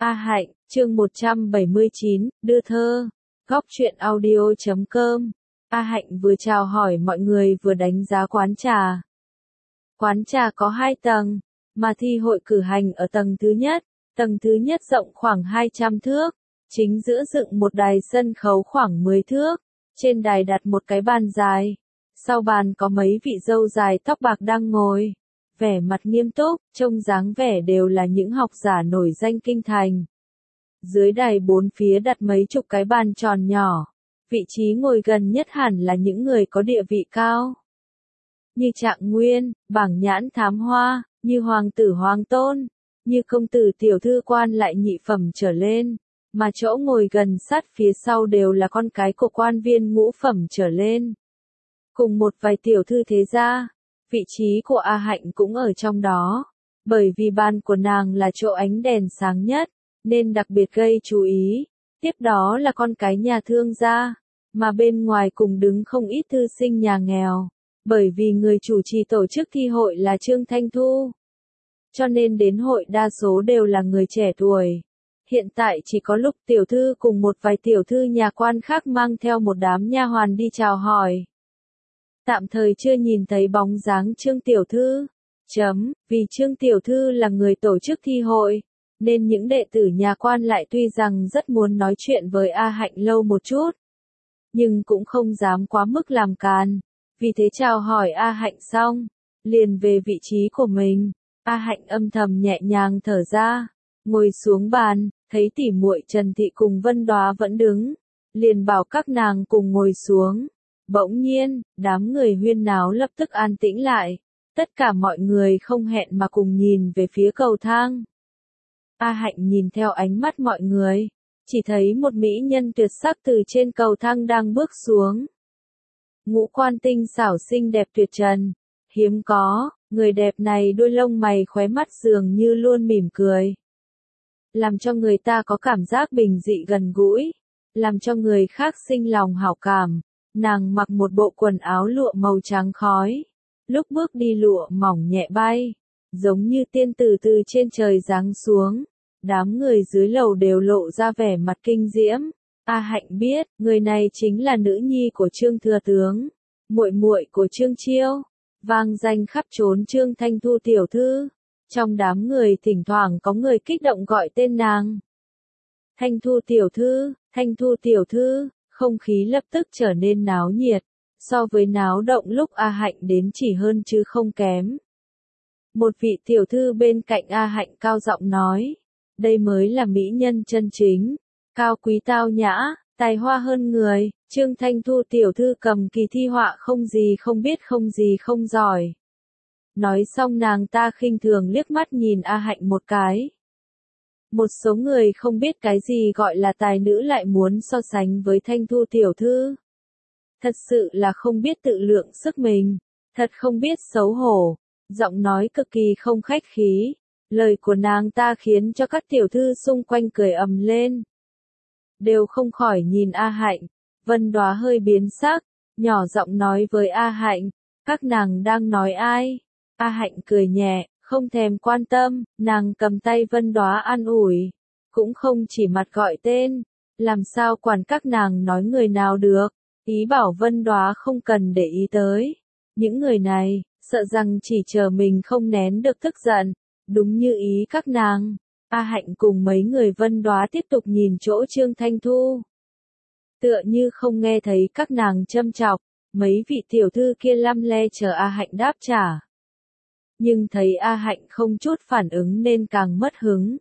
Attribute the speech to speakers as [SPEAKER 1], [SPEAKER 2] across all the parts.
[SPEAKER 1] A Hạnh, chương 179, đưa thơ. Góc truyện audio.com. A Hạnh vừa chào hỏi mọi người vừa đánh giá quán trà. Quán trà có 2 tầng, mà thi hội cử hành ở tầng thứ nhất. Tầng thứ nhất rộng khoảng 200 thước, chính giữa dựng một đài sân khấu khoảng 10 thước. Trên đài đặt một cái bàn dài. Sau bàn có mấy vị dâu dài tóc bạc đang ngồi. Vẻ mặt nghiêm túc, trông dáng vẻ đều là những học giả nổi danh kinh thành. Dưới đài bốn phía đặt mấy chục cái bàn tròn nhỏ. Vị trí ngồi gần nhất hẳn là những người có địa vị cao. Như Trạng Nguyên, Bảng Nhãn Thám Hoa, như Hoàng tử Hoàng tôn, như công tử tiểu thư quan lại nhị phẩm trở lên. Mà chỗ ngồi gần sát phía sau đều là con cái của quan viên ngũ phẩm trở lên. Cùng một vài tiểu thư thế gia. Vị trí của A Hạnh cũng ở trong đó, bởi vì bàn của nàng là chỗ ánh đèn sáng nhất, nên đặc biệt gây chú ý. Tiếp đó là con cái nhà thương gia, mà bên ngoài cùng đứng không ít thư sinh nhà nghèo, bởi vì người chủ trì tổ chức thi hội là Trương Thanh Thu. Cho nên đến hội đa số đều là người trẻ tuổi. Hiện tại chỉ có Lục tiểu thư cùng một vài tiểu thư nhà quan khác mang theo một đám nha hoàn đi chào hỏi. Tạm thời chưa nhìn thấy bóng dáng Trương tiểu thư. Vì Trương tiểu thư là người tổ chức thi hội, nên những đệ tử nhà quan lại tuy rằng rất muốn nói chuyện với A Hạnh lâu một chút, nhưng cũng không dám quá mức làm càn. Vì thế chào hỏi A Hạnh xong, liền về vị trí của mình. A Hạnh âm thầm nhẹ nhàng thở ra, ngồi xuống bàn, thấy tỉ muội Trần Thị cùng Vân Đóa vẫn đứng, liền bảo các nàng cùng ngồi xuống. Bỗng nhiên, đám người huyên náo lập tức an tĩnh lại. Tất cả mọi người không hẹn mà cùng nhìn về phía cầu thang. A Hạnh nhìn theo ánh mắt mọi người, chỉ thấy một mỹ nhân tuyệt sắc từ trên cầu thang đang bước xuống. Ngũ quan tinh xảo xinh đẹp tuyệt trần, hiếm có, người đẹp này đôi lông mày khóe mắt dường như luôn mỉm cười, làm cho người ta có cảm giác bình dị gần gũi, làm cho người khác sinh lòng hảo cảm. Nàng mặc một bộ quần áo lụa màu trắng khói, lúc bước đi lụa mỏng nhẹ bay, giống như tiên tử từ trên trời giáng xuống. Đám người dưới lầu đều lộ ra vẻ mặt kinh diễm. A Hạnh biết, người này chính là nữ nhi của Trương thừa tướng, muội muội của Trương Chiêu, vang danh khắp trốn Trương Thanh Thu tiểu thư. Trong đám người thỉnh thoảng có người kích động gọi tên nàng. Thanh Thu tiểu thư, Thanh Thu tiểu thư. Không khí lập tức trở nên náo nhiệt, so với náo động lúc A Hạnh đến chỉ hơn chứ không kém. Một vị tiểu thư bên cạnh A Hạnh cao giọng nói, đây mới là mỹ nhân chân chính, cao quý tao nhã, tài hoa hơn người. Trương Thanh Thu tiểu thư cầm kỳ thi họa không gì không biết không gì không giỏi. Nói xong nàng ta khinh thường liếc mắt nhìn A Hạnh một cái. Một số người không biết cái gì gọi là tài nữ lại muốn so sánh với Thanh Thu tiểu thư. Thật sự là không biết tự lượng sức mình, thật không biết xấu hổ, giọng nói cực kỳ không khách khí. Lời của nàng ta khiến cho các tiểu thư xung quanh cười ầm lên. Đều không khỏi nhìn A Hạnh. Vân Đóa hơi biến sắc, nhỏ giọng nói với A Hạnh, các nàng đang nói ai? A Hạnh cười nhẹ, không thèm quan tâm, nàng cầm tay Vân Đóa an ủi, cũng không chỉ mặt gọi tên, làm sao quản các nàng nói người nào được, ý bảo Vân Đóa không cần để ý tới. Những người này, sợ rằng chỉ chờ mình không nén được tức giận, đúng như ý các nàng. A Hạnh cùng mấy người Vân Đóa tiếp tục nhìn chỗ Trương Thanh Thu. Tựa như không nghe thấy các nàng châm chọc, mấy vị tiểu thư kia lăm le chờ A Hạnh đáp trả. Nhưng thấy A Hạnh không chút phản ứng nên càng mất hứng.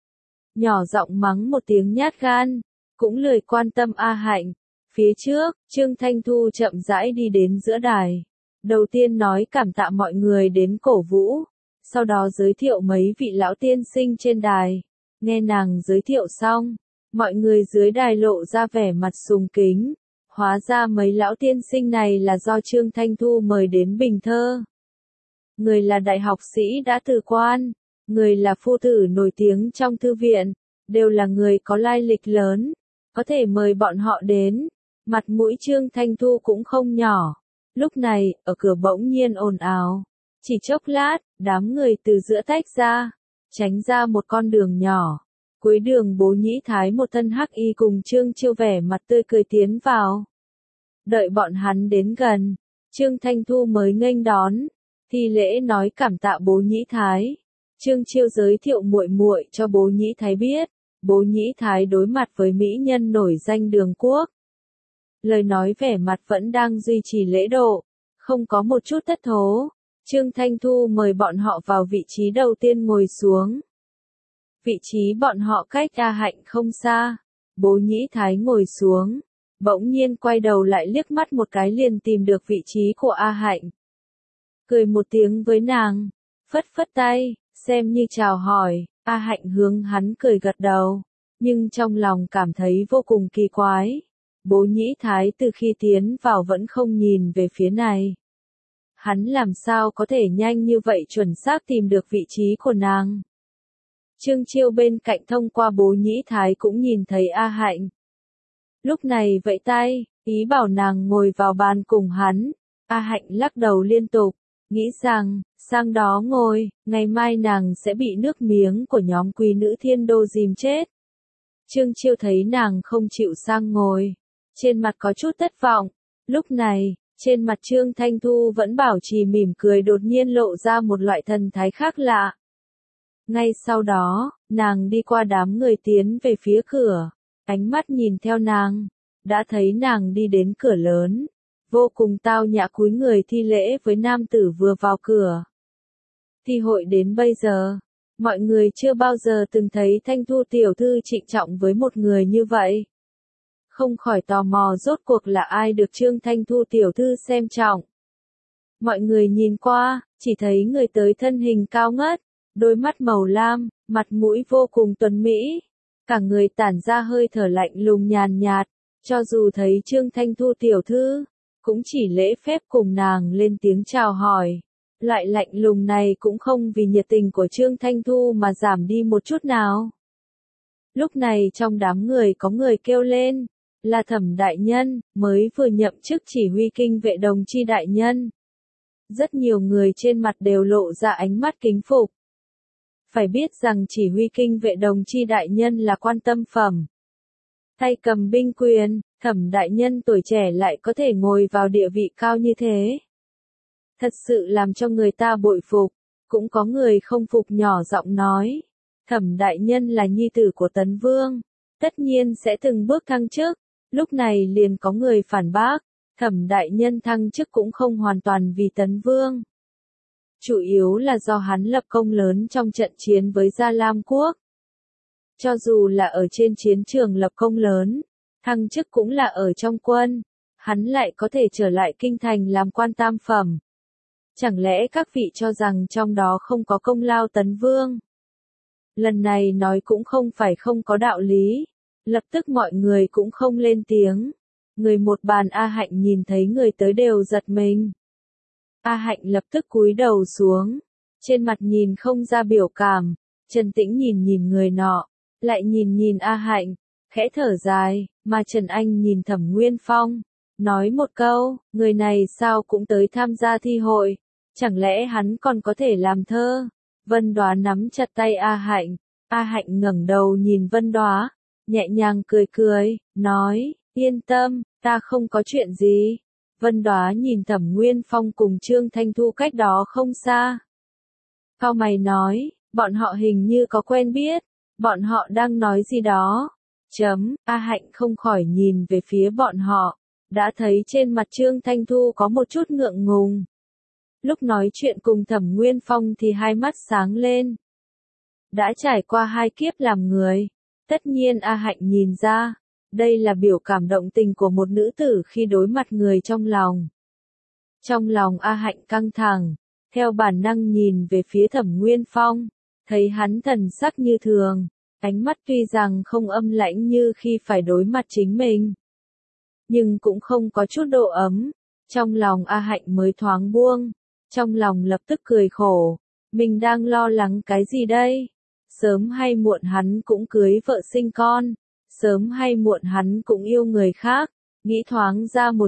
[SPEAKER 1] Nhỏ giọng mắng một tiếng nhát gan, cũng lười quan tâm A Hạnh. Phía trước, Trương Thanh Thu chậm rãi đi đến giữa đài. Đầu tiên nói cảm tạ mọi người đến cổ vũ, sau đó giới thiệu mấy vị lão tiên sinh trên đài. Nghe nàng giới thiệu xong, mọi người dưới đài lộ ra vẻ mặt sùng kính. Hóa ra mấy lão tiên sinh này là do Trương Thanh Thu mời đến Bình Thơ. Người là đại học sĩ đã từ quan, người là phu tử nổi tiếng trong thư viện, đều là người có lai lịch lớn, có thể mời bọn họ đến. Mặt mũi Trương Thanh Thu cũng không nhỏ. Lúc này, ở cửa bỗng nhiên ồn ào. Chỉ chốc lát, đám người từ giữa tách ra, tránh ra một con đường nhỏ. Cuối đường Bố Nhĩ Thái một thân hắc y cùng Trương Chiêu vẻ mặt tươi cười tiến vào. Đợi bọn hắn đến gần, Trương Thanh Thu mới nghênh đón, thi lễ nói cảm tạ Bố Nhĩ Thái. Trương Chiêu giới thiệu muội muội cho Bố Nhĩ Thái biết, Bố Nhĩ Thái đối mặt với mỹ nhân nổi danh Đường Quốc. Lời nói vẻ mặt vẫn đang duy trì lễ độ, không có một chút thất thố. Trương Thanh Thu mời bọn họ vào vị trí đầu tiên ngồi xuống. Vị trí bọn họ cách A Hạnh không xa. Bố Nhĩ Thái ngồi xuống, bỗng nhiên quay đầu lại liếc mắt một cái liền tìm được vị trí của A Hạnh. Cười một tiếng với nàng, phất phất tay, xem như chào hỏi. A Hạnh hướng hắn cười gật đầu, nhưng trong lòng cảm thấy vô cùng kỳ quái. Bố Nhĩ Thái từ khi tiến vào vẫn không nhìn về phía này. Hắn làm sao có thể nhanh như vậy chuẩn xác tìm được vị trí của nàng. Trương Chiêu bên cạnh thông qua Bố Nhĩ Thái cũng nhìn thấy A Hạnh. Lúc này vẫy tay, ý bảo nàng ngồi vào bàn cùng hắn. A Hạnh lắc đầu liên tục, nghĩ rằng, sang đó ngồi, ngày mai nàng sẽ bị nước miếng của nhóm quý nữ thiên đô dìm chết. Trương Chiêu thấy nàng không chịu sang ngồi, trên mặt có chút thất vọng. Lúc này, trên mặt Trương Thanh Thu vẫn bảo trì mỉm cười đột nhiên lộ ra một loại thần thái khác lạ. Ngay sau đó, nàng đi qua đám người tiến về phía cửa, ánh mắt nhìn theo nàng, đã thấy nàng đi đến cửa lớn, vô cùng tao nhã cúi người thi lễ với nam tử vừa vào cửa. Thi hội đến bây giờ, mọi người chưa bao giờ từng thấy Thanh Thu tiểu thư trịnh trọng với một người như vậy. Không khỏi tò mò rốt cuộc là ai được Trương Thanh Thu tiểu thư xem trọng. Mọi người nhìn qua, chỉ thấy người tới thân hình cao ngất, đôi mắt màu lam, mặt mũi vô cùng tuấn mỹ, cả người tản ra hơi thở lạnh lùng nhàn nhạt, cho dù thấy Trương Thanh Thu tiểu thư, cũng chỉ lễ phép cùng nàng lên tiếng chào hỏi. Loại lạnh lùng này cũng không vì nhiệt tình của Trương Thanh Thu mà giảm đi một chút nào. Lúc này trong đám người có người kêu lên, là Thẩm đại nhân, mới vừa nhậm chức chỉ huy kinh vệ Đồng Chi đại nhân. Rất nhiều người trên mặt đều lộ ra ánh mắt kính phục. Phải biết rằng chỉ huy kinh vệ Đồng Chi đại nhân là quan tâm phẩm. Tay cầm binh quyền, Thẩm đại nhân tuổi trẻ lại có thể ngồi vào địa vị cao như thế. Thật sự làm cho người ta bội phục, cũng có người không phục nhỏ giọng nói. Thẩm đại nhân là nhi tử của Tấn Vương, tất nhiên sẽ từng bước thăng chức. Lúc này liền có người phản bác, Thẩm đại nhân thăng chức cũng không hoàn toàn vì Tấn Vương. Chủ yếu là do hắn lập công lớn trong trận chiến với Gia Lam Quốc. Cho dù là ở trên chiến trường lập công lớn, thăng chức cũng là ở trong quân, hắn lại có thể trở lại kinh thành làm quan tam phẩm. Chẳng lẽ các vị cho rằng trong đó không có công lao Tấn Vương? Lần này nói cũng không phải không có đạo lý. Lập tức mọi người cũng không lên tiếng. Người một bàn A Hạnh nhìn thấy người tới đều giật mình. A Hạnh lập tức cúi đầu xuống. Trên mặt nhìn không ra biểu cảm. Trần Tĩnh nhìn người nọ. Lại nhìn A Hạnh. Khẽ thở dài. Mà Trần Anh nhìn Thẩm Nguyên Phong. Nói một câu. Người này sao cũng tới tham gia thi hội. Chẳng lẽ hắn còn có thể làm thơ? Vân Đoá nắm chặt tay A Hạnh. A Hạnh ngẩng đầu nhìn Vân Đoá. Nhẹ nhàng cười, nói, yên tâm, ta không có chuyện gì. Vân Đoá nhìn Thẩm Nguyên Phong cùng Trương Thanh Thu cách đó không xa. Cau mày nói, bọn họ hình như có quen biết, bọn họ đang nói gì đó. A Hạnh không khỏi nhìn về phía bọn họ, đã thấy trên mặt Trương Thanh Thu có một chút ngượng ngùng. Lúc nói chuyện cùng Thẩm Nguyên Phong thì hai mắt sáng lên. Đã trải qua hai kiếp làm người. Tất nhiên A Hạnh nhìn ra, đây là biểu cảm động tình của một nữ tử khi đối mặt người trong lòng. Trong lòng A Hạnh căng thẳng, theo bản năng nhìn về phía Thẩm Nguyên Phong, thấy hắn thần sắc như thường, ánh mắt tuy rằng không âm lãnh như khi phải đối mặt chính mình, nhưng cũng không có chút độ ấm. Trong lòng A Hạnh mới thoáng buông, trong lòng lập tức cười khổ, mình đang lo lắng cái gì đây? Sớm hay muộn hắn cũng cưới vợ sinh con, sớm hay muộn hắn cũng yêu người khác, nghĩ thoáng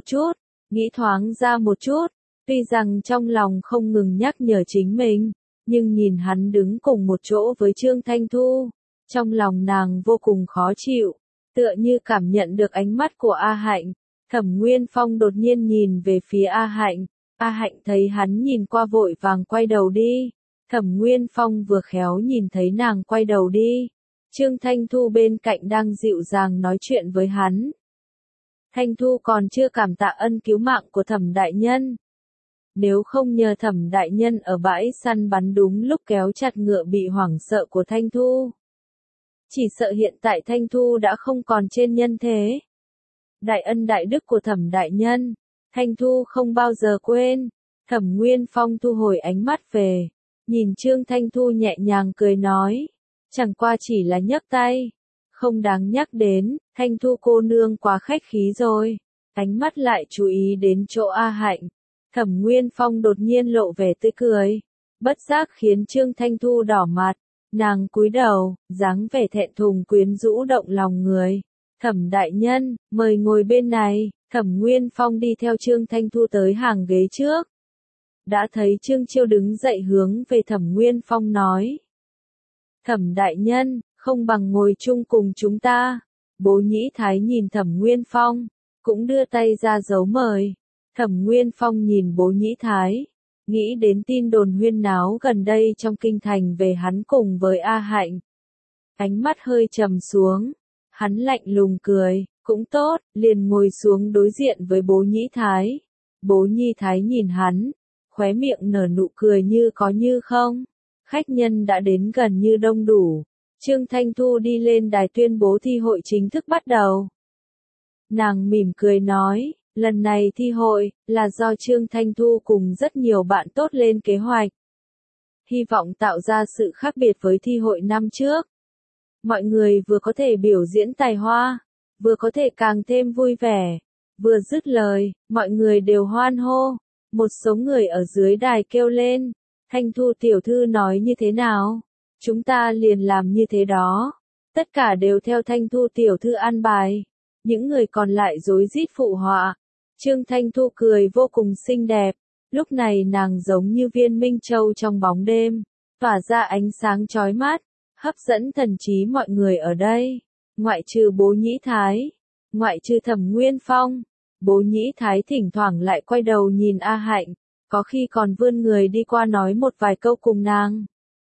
[SPEAKER 1] ra một chút, tuy rằng trong lòng không ngừng nhắc nhở chính mình, nhưng nhìn hắn đứng cùng một chỗ với Trương Thanh Thu, Trong lòng nàng vô cùng khó chịu, tựa như cảm nhận được ánh mắt của A Hạnh. Thẩm Nguyên Phong đột nhiên nhìn về phía A Hạnh. A Hạnh thấy hắn nhìn qua vội vàng quay đầu đi. Thẩm Nguyên Phong vừa khéo nhìn thấy nàng quay đầu đi. Trương Thanh Thu bên cạnh đang dịu dàng nói chuyện với hắn. Thanh Thu còn chưa cảm tạ ân cứu mạng của Thẩm đại nhân. Nếu không nhờ Thẩm đại nhân ở bãi săn bắn đúng lúc kéo chặt ngựa bị hoảng sợ của Thanh Thu. Chỉ sợ hiện tại Thanh Thu đã không còn trên nhân thế. Đại ân đại đức của Thẩm đại nhân, Thanh Thu không bao giờ quên. Thẩm Nguyên Phong thu hồi ánh mắt về, nhìn Trương Thanh Thu nhẹ nhàng cười nói, chẳng qua chỉ là nhấc tay, không đáng nhắc đến. Thanh Thu cô nương quá khách khí rồi. Ánh mắt lại chú ý đến chỗ A Hạnh. Thẩm Nguyên Phong đột nhiên lộ vẻ tươi cười, bất giác khiến Trương Thanh Thu đỏ mặt. Nàng cúi đầu, dáng vẻ thẹn thùng quyến rũ động lòng người. Thẩm đại nhân, mời ngồi bên này. Thẩm Nguyên Phong đi theo Trương Thanh Thu tới hàng ghế trước. Đã thấy Trương Chiêu đứng dậy hướng về Thẩm Nguyên Phong nói. Thẩm đại nhân, không bằng ngồi chung cùng chúng ta. Bố Nhĩ Thái nhìn Thẩm Nguyên Phong, cũng đưa tay ra dấu mời. Thẩm Nguyên Phong nhìn Bố Nhĩ Thái, nghĩ đến tin đồn huyên náo gần đây trong kinh thành về hắn cùng với A Hạnh. Ánh mắt hơi trầm xuống, hắn lạnh lùng cười, cũng tốt, liền ngồi xuống đối diện với Bố Nhĩ Thái. Bố Nhĩ Thái nhìn hắn, khóe miệng nở nụ cười như có như không. Khách nhân đã đến gần như đông đủ. Trương Thanh Thu đi lên đài tuyên bố thi hội chính thức bắt đầu. Nàng mỉm cười nói, lần này thi hội, là do Trương Thanh Thu cùng rất nhiều bạn tốt lên kế hoạch. Hy vọng tạo ra sự khác biệt với thi hội năm trước. Mọi người vừa có thể biểu diễn tài hoa, vừa có thể càng thêm vui vẻ. Vừa dứt lời, mọi người đều hoan hô. Một số người ở dưới đài kêu lên, Thanh Thu tiểu thư nói như thế nào? Chúng ta liền làm như thế đó. Tất cả đều theo Thanh Thu tiểu thư an bài. Những người còn lại rối rít phụ họa. Trương Thanh Thu cười vô cùng xinh đẹp. Lúc này nàng giống như viên minh châu trong bóng đêm, tỏa ra ánh sáng chói mắt, hấp dẫn thần trí mọi người ở đây. Ngoại trừ Bố Nhĩ Thái, ngoại trừ Thẩm Nguyên Phong, Bố Nhĩ Thái thỉnh thoảng lại quay đầu nhìn A Hạnh, có khi còn vươn người đi qua nói một vài câu cùng nàng.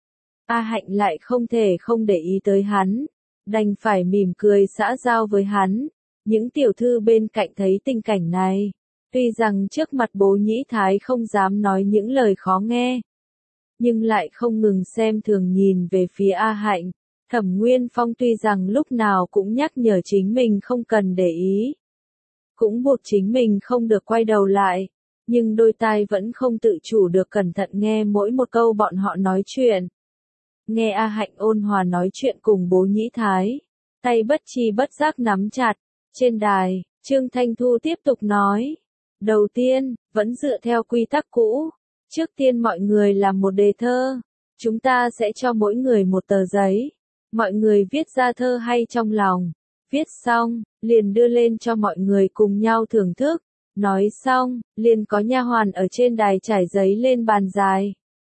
[SPEAKER 1] A Hạnh lại không thể không để ý tới hắn, đành phải mỉm cười xã giao với hắn. Những tiểu thư bên cạnh thấy tình cảnh này, tuy rằng trước mặt Bố Nhĩ Thái không dám nói những lời khó nghe, nhưng lại không ngừng xem thường nhìn về phía A Hạnh. Thẩm Nguyên Phong tuy rằng lúc nào cũng nhắc nhở chính mình không cần để ý, cũng buộc chính mình không được quay đầu lại, nhưng đôi tai vẫn không tự chủ được cẩn thận nghe mỗi một câu bọn họ nói chuyện. Nghe A Hạnh ôn hòa nói chuyện cùng Bố Nhĩ Thái, tay bất chi bất giác nắm chặt. Trên đài, Trương Thanh Thu tiếp tục nói. Đầu tiên, vẫn dựa theo quy tắc cũ. Trước tiên mọi người làm một đề thơ. Chúng ta sẽ cho mỗi người một tờ giấy. Mọi người viết ra thơ hay trong lòng. Viết xong, liền đưa lên cho mọi người cùng nhau thưởng thức. Nói xong, liền có nha hoàn ở trên đài trải giấy lên bàn dài.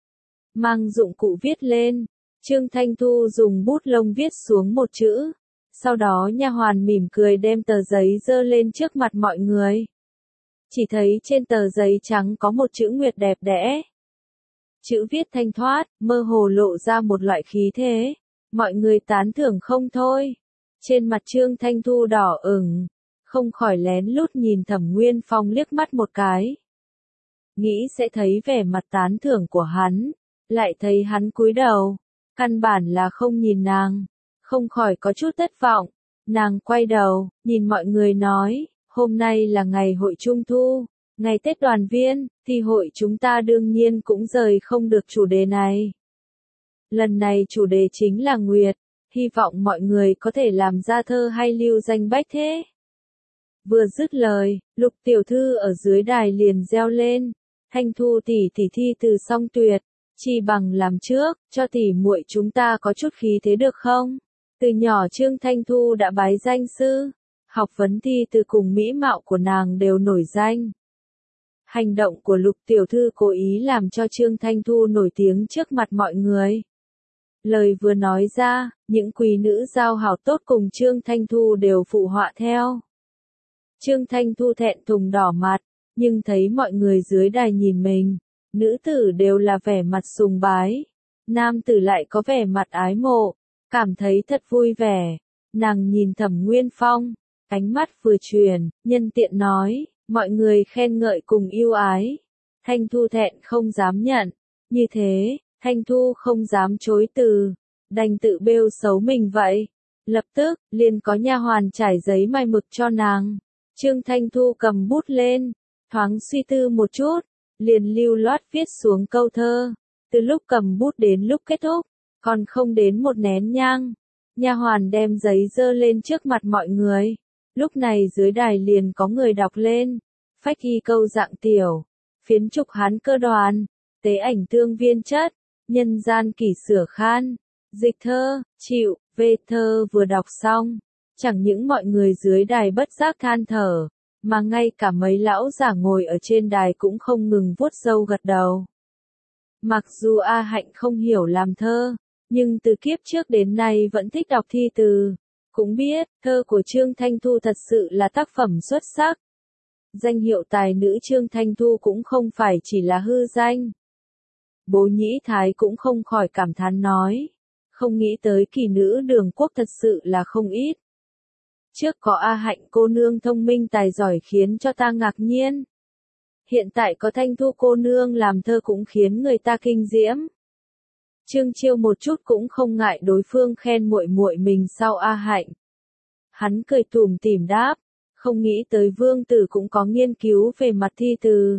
[SPEAKER 1] Mang dụng cụ viết lên. Trương Thanh Thu dùng bút lông viết xuống một chữ. Sau đó nha hoàn mỉm cười đem tờ giấy dơ lên trước mặt mọi người. Chỉ thấy trên tờ giấy trắng có một chữ nguyệt đẹp đẽ. Chữ viết thanh thoát, mơ hồ lộ ra một loại khí thế. Mọi người tán thưởng không thôi. Trên mặt Trương Thanh Thu đỏ ửng, không khỏi lén lút nhìn Thẩm Nguyên Phong liếc mắt một cái. Nghĩ sẽ thấy vẻ mặt tán thưởng của hắn, lại thấy hắn cúi đầu, căn bản là không nhìn nàng. Không khỏi có chút thất vọng. Nàng quay đầu, nhìn mọi người nói, hôm nay là ngày hội Trung Thu, ngày Tết đoàn viên, thì hội chúng ta đương nhiên cũng rời không được chủ đề này. Lần này chủ đề chính là Nguyệt, hy vọng mọi người có thể làm ra thơ hay lưu danh bách thế. Vừa dứt lời, Lục tiểu thư ở dưới đài liền reo lên, Thanh Thu tỷ tỷ thi từ song tuyệt, chi bằng làm trước, cho tỷ muội chúng ta có chút khí thế được không? Từ nhỏ Trương Thanh Thu đã bái danh sư, học vấn thi từ cùng mỹ mạo của nàng đều nổi danh. Hành động của Lục tiểu thư cố ý làm cho Trương Thanh Thu nổi tiếng trước mặt mọi người. Lời vừa nói ra, những quý nữ giao hảo tốt cùng Trương Thanh Thu đều phụ họa theo. Trương Thanh Thu thẹn thùng đỏ mặt, nhưng thấy mọi người dưới đài nhìn mình, nữ tử đều là vẻ mặt sùng bái, nam tử lại có vẻ mặt ái mộ, cảm thấy thật vui vẻ. Nàng nhìn Thẩm Nguyên Phong, ánh mắt vừa chuyển, nhân tiện nói, mọi người khen ngợi cùng yêu ái. Thanh Thu thẹn không dám nhận, như thế, Thanh Thu không dám chối từ, đành tự bêu xấu mình vậy. Lập tức, liền có nha hoàn trải giấy mai mực cho nàng. Trương Thanh Thu cầm bút lên, thoáng suy tư một chút, liền lưu loát viết xuống câu thơ. Từ lúc cầm bút đến lúc kết thúc, còn không đến một nén nhang. Nha hoàn đem giấy dơ lên trước mặt mọi người. Lúc này dưới đài liền có người đọc lên. Phách y câu dạng tiểu, phiến trục hán cơ đoàn, tế ảnh tương viên chất, nhân gian kỷ sửa khan. Dịch thơ, chịu, về thơ vừa đọc xong. Chẳng những mọi người dưới đài bất giác than thở, mà ngay cả mấy lão giả ngồi ở trên đài cũng không ngừng vuốt râu gật đầu. Mặc dù A Hạnh không hiểu làm thơ, nhưng từ kiếp trước đến nay vẫn thích đọc thi từ. Cũng biết, thơ của Trương Thanh Thu thật sự là tác phẩm xuất sắc. Danh hiệu tài nữ Trương Thanh Thu cũng không phải chỉ là hư danh. Bố Nhĩ Thái cũng không khỏi cảm thán nói, không nghĩ tới kỳ nữ Đường Quốc thật sự là không ít. Trước có A Hạnh cô nương thông minh tài giỏi khiến cho ta ngạc nhiên. Hiện tại có Thanh Thu cô nương làm thơ cũng khiến người ta kinh diễm. Trương Chiêu một chút cũng không ngại đối phương khen muội muội mình sau A Hạnh. Hắn cười tủm tỉm đáp, không nghĩ tới vương tử cũng có nghiên cứu về mặt thi từ.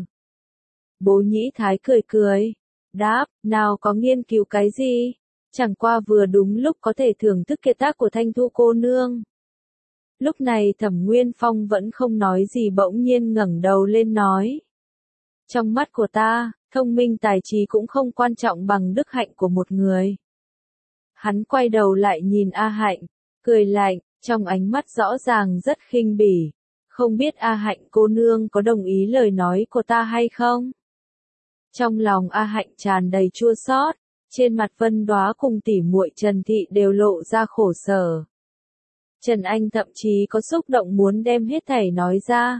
[SPEAKER 1] Bố Nhĩ Thái cười cười, đáp, nào có nghiên cứu cái gì, chẳng qua vừa đúng lúc có thể thưởng thức kiệt tác của Thanh Thu cô nương. Lúc này Thẩm Nguyên Phong vẫn không nói gì bỗng nhiên ngẩng đầu lên nói. Trong mắt của ta, thông minh tài trí cũng không quan trọng bằng đức hạnh của một người. Hắn quay đầu lại nhìn A Hạnh, cười lạnh, trong ánh mắt rõ ràng rất khinh bỉ. Không biết A Hạnh cô nương có đồng ý lời nói của ta hay không? Trong lòng A Hạnh tràn đầy chua xót, trên mặt Vân Đóa cùng tỷ muội Trần Thị đều lộ ra khổ sở. Trần Anh thậm chí có xúc động muốn đem hết thảy nói ra.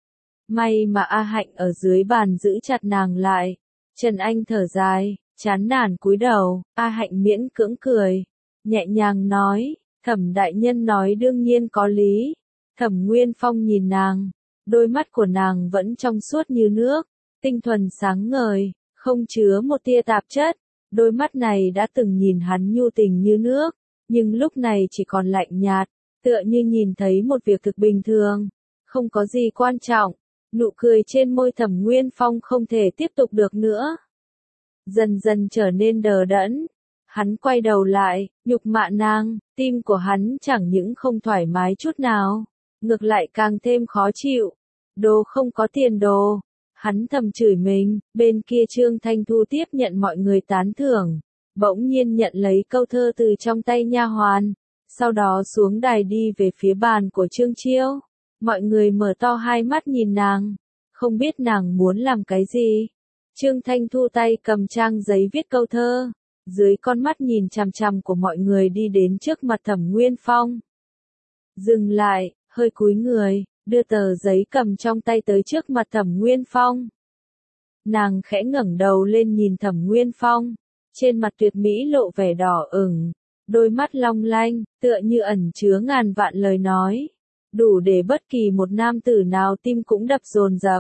[SPEAKER 1] May mà A Hạnh ở dưới bàn giữ chặt nàng lại. Trần Anh thở dài, chán nản cúi đầu, A Hạnh miễn cưỡng cười, nhẹ nhàng nói, Thẩm đại nhân nói đương nhiên có lý. Thẩm Nguyên Phong nhìn nàng, đôi mắt của nàng vẫn trong suốt như nước, tinh thuần sáng ngời, không chứa một tia tạp chất. Đôi mắt này đã từng nhìn hắn nhu tình như nước, nhưng lúc này chỉ còn lạnh nhạt, tựa như nhìn thấy một việc thực bình thường, không có gì quan trọng. Nụ cười trên môi Thẩm Nguyên Phong không thể tiếp tục được nữa. Dần dần trở nên đờ đẫn. Hắn quay đầu lại, nhục mạ nàng, tim của hắn chẳng những không thoải mái chút nào, ngược lại càng thêm khó chịu. Đồ không có tiền đồ. Hắn thầm chửi mình, bên kia Trương Thanh Thu tiếp nhận mọi người tán thưởng, bỗng nhiên nhận lấy câu thơ từ trong tay nha hoàn, sau đó xuống đài đi về phía bàn của Trương Chiêu. Mọi người mở to hai mắt nhìn nàng, không biết nàng muốn làm cái gì. Trương Thanh Thu tay cầm trang giấy viết câu thơ, dưới con mắt nhìn chằm chằm của mọi người đi đến trước mặt Thẩm Nguyên Phong. Dừng lại, hơi cúi người, đưa tờ giấy cầm trong tay tới trước mặt Thẩm Nguyên Phong. Nàng khẽ ngẩng đầu lên nhìn Thẩm Nguyên Phong, trên mặt tuyệt mỹ lộ vẻ đỏ ửng, đôi mắt long lanh, tựa như ẩn chứa ngàn vạn lời nói, đủ để bất kỳ một nam tử nào tim cũng đập dồn dập.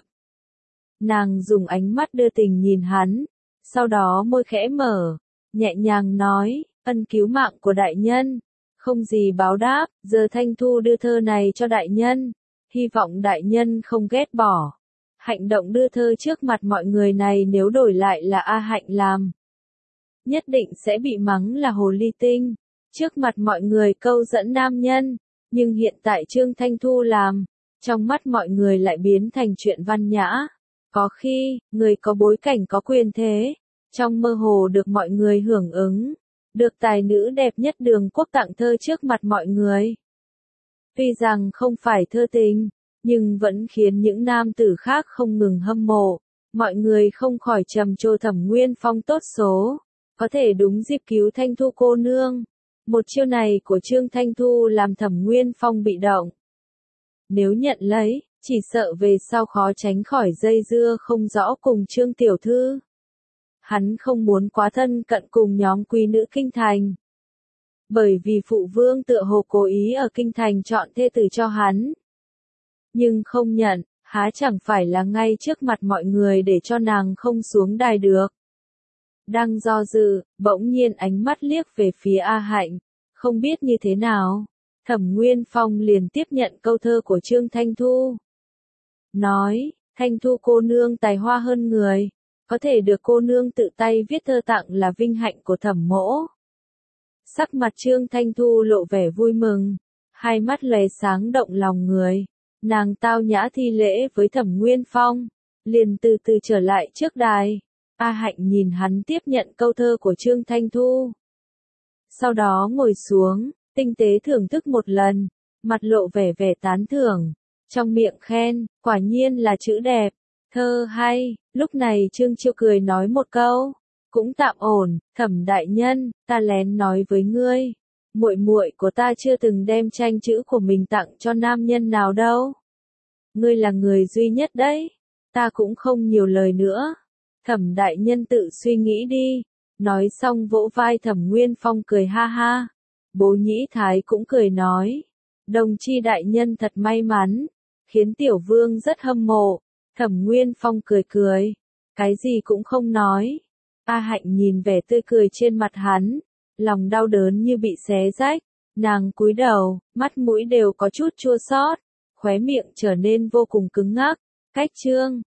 [SPEAKER 1] Nàng dùng ánh mắt đưa tình nhìn hắn, sau đó môi khẽ mở, nhẹ nhàng nói, ân cứu mạng của đại nhân, không gì báo đáp, giờ Thanh Thu đưa thơ này cho đại nhân, hy vọng đại nhân không ghét bỏ. Hành động đưa thơ trước mặt mọi người này nếu đổi lại là A Hạnh làm, nhất định sẽ bị mắng là hồ ly tinh, trước mặt mọi người câu dẫn nam nhân, nhưng hiện tại Trương Thanh Thu làm, trong mắt mọi người lại biến thành chuyện văn nhã. Có khi, người có bối cảnh có quyền thế, trong mơ hồ được mọi người hưởng ứng, được tài nữ đẹp nhất Đường Quốc tặng thơ trước mặt mọi người. Tuy rằng không phải thơ tình, nhưng vẫn khiến những nam tử khác không ngừng hâm mộ, mọi người không khỏi trầm trồ Thẩm Nguyên Phong tốt số. có thể đúng dịp cứu Thanh Thu cô nương. Một chiêu này của Trương Thanh Thu làm Thẩm Nguyên Phong bị động. Nếu nhận lấy, chỉ sợ về sau khó tránh khỏi dây dưa không rõ cùng Trương tiểu thư. Hắn không muốn quá thân cận cùng nhóm quý nữ kinh thành. Bởi vì phụ vương tựa hồ cố ý ở kinh thành chọn thê tử cho hắn. Nhưng không nhận, há chẳng phải là ngay trước mặt mọi người để cho nàng không xuống đài được. Đang do dự, bỗng nhiên ánh mắt liếc về phía A Hạnh, không biết như thế nào. Thẩm Nguyên Phong liền tiếp nhận câu thơ của Trương Thanh Thu. Nói, Thanh Thu cô nương tài hoa hơn người, có thể được cô nương tự tay viết thơ tặng là vinh hạnh của Thẩm mỗ. Sắc mặt Trương Thanh Thu lộ vẻ vui mừng, hai mắt lóe sáng động lòng người. Nàng tao nhã thi lễ với Thẩm Nguyên Phong, liền từ từ trở lại trước đài. A Hạnh nhìn hắn tiếp nhận câu thơ của Trương Thanh Thu. Sau đó ngồi xuống, tinh tế thưởng thức một lần, mặt lộ vẻ vẻ tán thưởng, trong miệng khen, quả nhiên là chữ đẹp, thơ hay. Lúc này Trương Chiêu cười nói một câu, cũng tạm ổn, Thẩm đại nhân, ta lén nói với ngươi, muội muội của ta chưa từng đem tranh chữ của mình tặng cho nam nhân nào đâu. Ngươi là người duy nhất đấy, ta cũng không nhiều lời nữa. Thẩm đại nhân tự suy nghĩ đi. Nói xong vỗ vai Thẩm Nguyên Phong cười ha ha. Bố Nhĩ Thái cũng cười nói, đồng chi đại nhân thật may mắn, khiến tiểu vương rất hâm mộ. Thẩm Nguyên Phong cười cười, cái gì cũng không nói. A Hạnh nhìn vẻ tươi cười trên mặt hắn, lòng đau đớn như bị xé rách, nàng cúi đầu, mắt mũi đều có chút chua xót, khóe miệng trở nên vô cùng cứng ngắc. Cách Trương